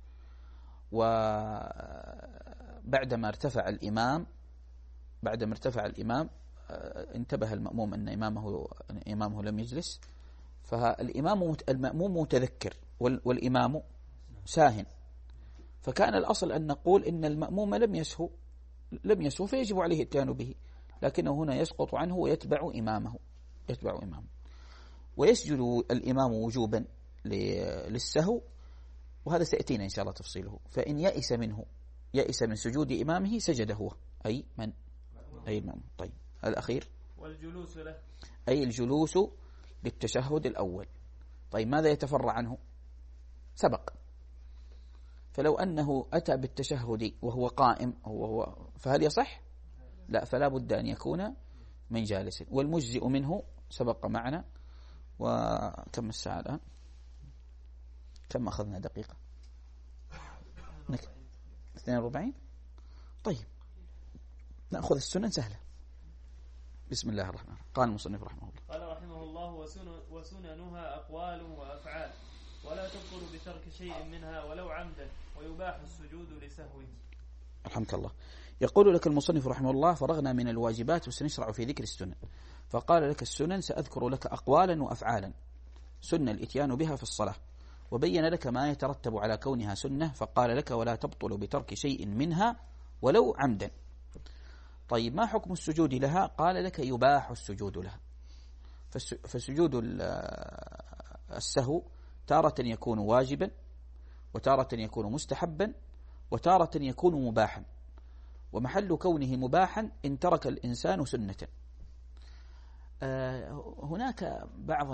وبعدما ارتفع الإمام بعدما ارتفع الإمام انتبه المأموم أن إمامه إمامه لم يجلس، فالإمام المأموم متذكر والإمام ساهن، فكان الأصل أن نقول إن المأموم لم يسهو لم يسهو فيجب عليه الاتيان به، لكنه هنا يسقط عنه ويتبع إمامه يتبع إمامه ويسجد الإمام وجوبا للسهو، وهذا سيأتينا إن شاء الله تفصيله. فإن يئس منه يئس من سجود إمامه سجد هو أي من أي المأموم. طيب الأخير والجلوس له أي الجلوس للتشهد الأول. طيب ماذا يتفرع عنه؟ سبق. فلو أنه أتى بالتشهد وهو قائم وهو فهل يصح؟ لا، فلا بد أن يكون من جالس. والمجزئ منه سبق معنا. وكم الساعة الآن؟ كم أخذنا دقيقة؟ اثنين وأربعين. طيب نأخذ السنن سهلة. بسم الله الرحمن الرحيم. قال المصنف رحمه الله قال رحمه الله وسنن وسننها أقوال وأفعال ولا تبطل بترك شيء منها ولو عمدا ويباح السجود لسهوه. رحمك الله. يقول لك المصنف رحمه الله فرغنا من الواجبات وسنشرع في ذكر السنن، فقال لك السنن سأذكر لك أقوالا وأفعالا سنة الإتيان بها في الصلاة، وبين لك ما يترتب على كونها سنة، فقال لك ولا تبطل بترك شيء منها ولو عمدا. طيب ما حكم السجود لها؟ قال لك يباح السجود لها. فسجود السهو تارة يكون واجبا وتارة يكون مستحبا وتارة يكون مباحا، ومحل كونه مباحا إن ترك الإنسان سنة. هناك بعض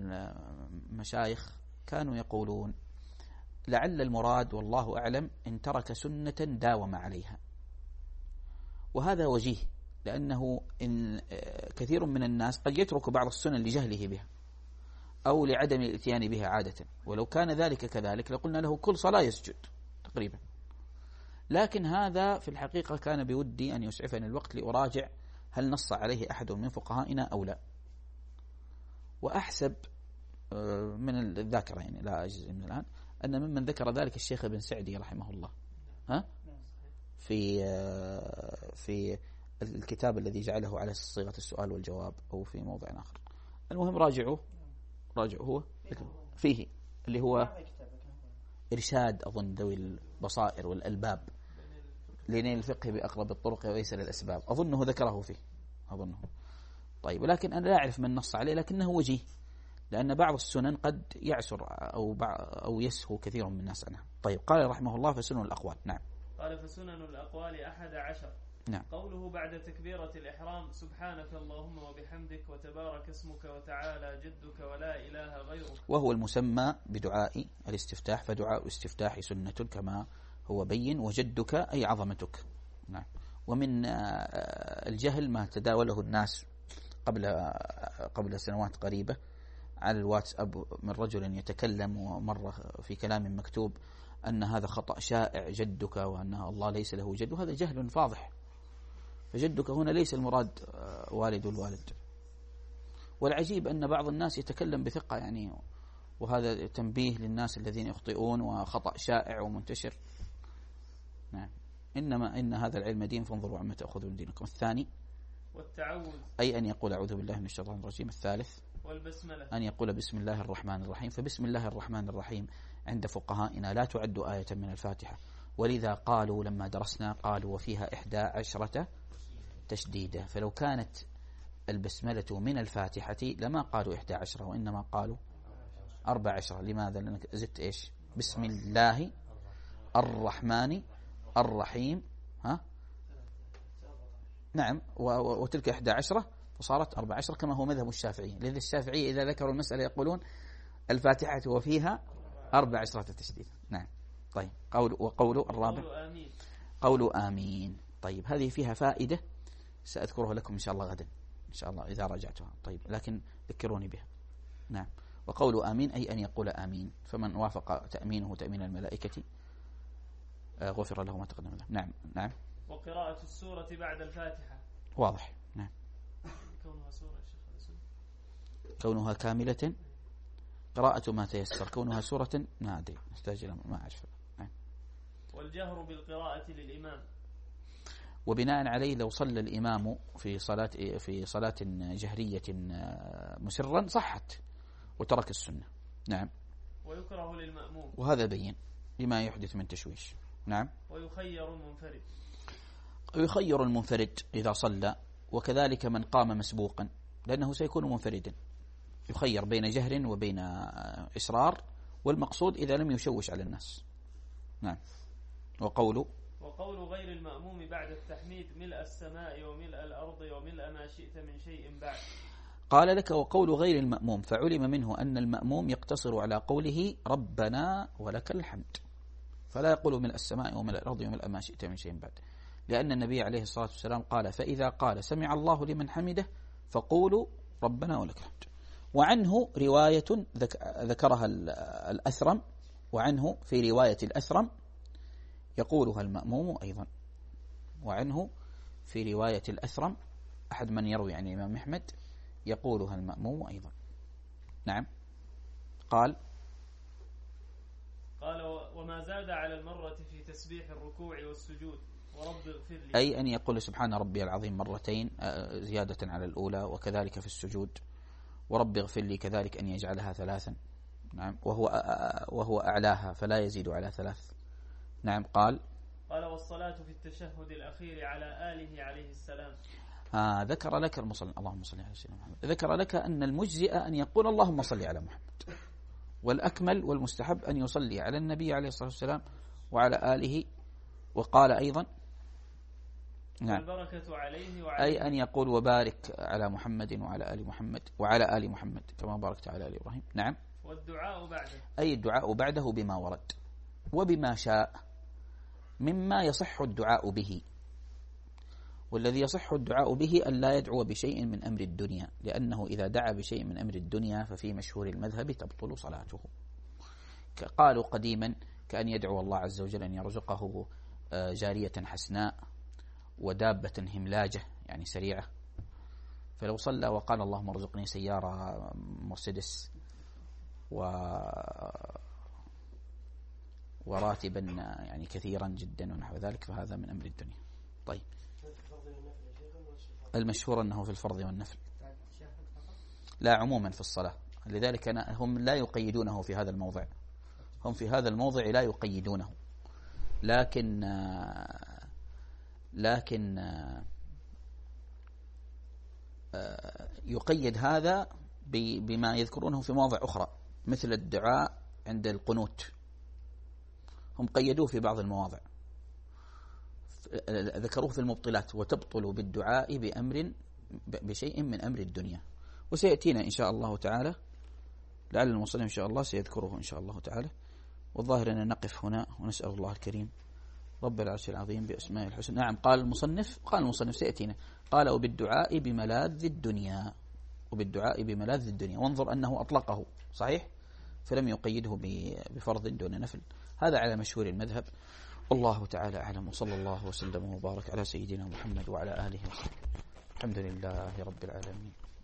المشايخ كانوا يقولون لعل المراد والله أعلم إن ترك سنة داوم عليها، وهذا وجيه، لأنه إن كثير من الناس قد يترك بعض السنن لجهله بها أو لعدم الاتيان بها عادة، ولو كان ذلك كذلك لقلنا له كل صلاة يسجد تقريبا. لكن هذا في الحقيقة كان بودي أن يسعفني الوقت لأراجع هل نص عليه أحد من فقهائنا أو لا، وأحسب من الذاكرة يعني لا أجزم من الآن أن ممن ذكر ذلك الشيخ ابن سعدي رحمه الله ها في في الكتاب الذي جعله على صيغة السؤال والجواب أو في موضع آخر. المهم راجعوه راجعوه هو فيه اللي هو إرشاد أظن ذوي البصائر والألباب لنيل الفقه بأقرب الطرق وليس للأسباب، أظنه ذكره فيه أظنه. طيب ولكن أنا لا أعرف من نص عليه، لكنه وجيه، لأن بعض السنن قد يعسر أو أو يسهو كثير من الناس عنها. طيب قال رحمه الله فسنن الأقوال. نعم. قال فسنن الأقوال أحد عشر. نعم. قوله بعد تكبيرة الإحرام سبحانك اللهم وبحمدك وتبارك اسمك وتعالى جدك ولا إله غيرك، وهو المسمى بدعاء الاستفتاح، فدعاء الاستفتاح سنة كما هو بين، وجدك أي عظمتك. نعم. ومن الجهل ما تداوله الناس قبل قبل سنوات قريبة على الواتساب من رجل يتكلم ومرة في كلام مكتوب أن هذا خطأ شائع جدك وأن الله ليس له جد، وهذا جهل فاضح. فجدك هنا ليس المراد والد الوالد. والعجيب أن بعض الناس يتكلم بثقة يعني، وهذا تنبيه للناس الذين يخطئون وخطأ شائع ومنتشر. نعم. إنما إن هذا العلم دين فانظروا عما تأخذون من دينكم. الثاني والتعوذ أي أن يقول أعوذ بالله من الشيطان الرجيم. الثالث والبسملة أن يقول بسم الله الرحمن الرحيم. فبسم الله الرحمن الرحيم عند فقهائنا لا تعد آية من الفاتحة، ولذا قالوا لما درسنا قالوا وفيها إحدى عشرة تشديدة. فلو كانت البسملة من الفاتحة لما قالوا إحدى عشرة وإنما قالوا أربع عشرة. لماذا؟ لأنك زدت إيش؟ بسم الله الرحمن الرحيم. ها؟ نعم. وتلك إحدى عشرة فصارت أربع عشرة كما هو مذهب الشافعي. لذا الشافعي إذا ذكروا المسألة يقولون الفاتحة وفيها أربع عشرة تشديد. نعم. طيب قول وقول الرابع قول آمين. طيب هذه فيها فائدة سأذكرها لكم إن شاء الله غدا إن شاء الله إذا راجعتها. طيب لكن ذكروني بها. نعم. وقول آمين أي أن يقول آمين، فمن وافق تأمينه تأمين الملائكة غفر له ما تقدم له. نعم. نعم. وقراءة السورة بعد الفاتحة واضح. نعم. كونها سورة كونها كاملة قراءة ما تيسر. كونها سورة ما أدري نحتاج إلى ما أعرف. نعم. والجهر بالقراءة للإمام. وبناء عليه لو صلى الإمام في صلاة في صلاة جهرية مسرا صحت وترك السنة. نعم. ويكره للمأموم وهذا بين لما يحدث من تشويش. نعم. ويخير المنفرد ويخير المنفرد إذا صلى، وكذلك من قام مسبوقا لأنه سيكون منفردا يخير بين جهر وبين إسرار، والمقصود إذا لم يشوش على الناس. نعم. وقوله وقول غير المأموم بعد التحميد ملء السماء وملء الأرض وملء ما شئت من شيء بعد. قال لك وقول غير المأموم، فعلم منه أن المأموم يقتصر على قوله ربنا ولك الحمد، فلا يقول ملء السماء وملء الأرض وملء ما شئت من شيء بعد، لأن النبي عليه الصلاة والسلام قال فإذا قال سمع الله لمن حمده فقولوا ربنا ولك الحمد. وعنه رواية ذكرها الأثرم، وعنه في رواية الأثرم يقولها المأموم أيضا، وعنه في رواية الأثرم أحد من يروي عن الإمام أحمد يقولها المأموم أيضا. نعم. قال قال وما زاد على المرة في تسبيح الركوع والسجود ورب اغفر لي، أي أن يقول سبحان ربي العظيم مرتين زيادة على الأولى، وكذلك في السجود ورب اغفر لي كذلك أن يجعلها ثلاثا. نعم. وهو وهو أعلاها فلا يزيد على ثلاث. نعم. قال قال والصلاة في التشهد الأخير على آله عليه السلام. آه ذكر لك المصلي اللهم صل على سيدنا محمد، ذكر لك أن المجزئ أن يقول اللهم صل على محمد، والأكمل والمستحب أن يصلي على النبي عليه الصلاة والسلام وعلى آله. وقال أيضا نعم والبركة عليه وعلى أي أن يقول وبارك على محمد وعلى آل محمد وعلى آل محمد كما باركت على آل إبراهيم. نعم. والدعاء بعده أي الدعاء بعده بما ورد وبما شاء مما يصح الدعاء به، والذي يصح الدعاء به أن لا يدعو بشيء من أمر الدنيا، لأنه إذا دعا بشيء من أمر الدنيا ففي مشهور المذهب تبطل صلاته. قالوا قديما كأن يدعو الله عز وجل أن يرزقه جارية حسناء ودابة هملاجة يعني سريعة، فلو صلى وقال اللهم ارزقني سيارة مرسيدس و وراتبا يعني كثيرا جدا ونحو ذلك فهذا من أمر الدنيا. طيب المشهور أنه في الفرض والنفل لا عموما في الصلاة، لذلك أنا هم لا يقيدونه في هذا الموضع، هم في هذا الموضع لا يقيدونه، لكن لكن يقيد هذا بما يذكرونه في مواضع أخرى مثل الدعاء عند القنوت، هم قيدوه في بعض المواضع ذكروه في المبطلات وتبطل بالدعاء بأمر بشيء من أمر الدنيا، وسيأتينا إن شاء الله تعالى، لعل المصلي إن شاء الله سيذكره إن شاء الله تعالى. والظاهر أن نقف هنا ونسأل الله الكريم رب العرش العظيم بأسماء الحسنى. نعم. قال المصنف قال المصنف سيأتينا قال وبالدعاء بملاذ الدنيا، وبالدعاء بملاذ الدنيا، وانظر أنه أطلقه صحيح فلم يقيده بفرض دون نفل، هذا على مشهور المذهب. والله تعالى أعلم، وصلى الله وسلم وبارك على سيدنا محمد وعلى آله وصحبه. الحمد لله رب العالمين.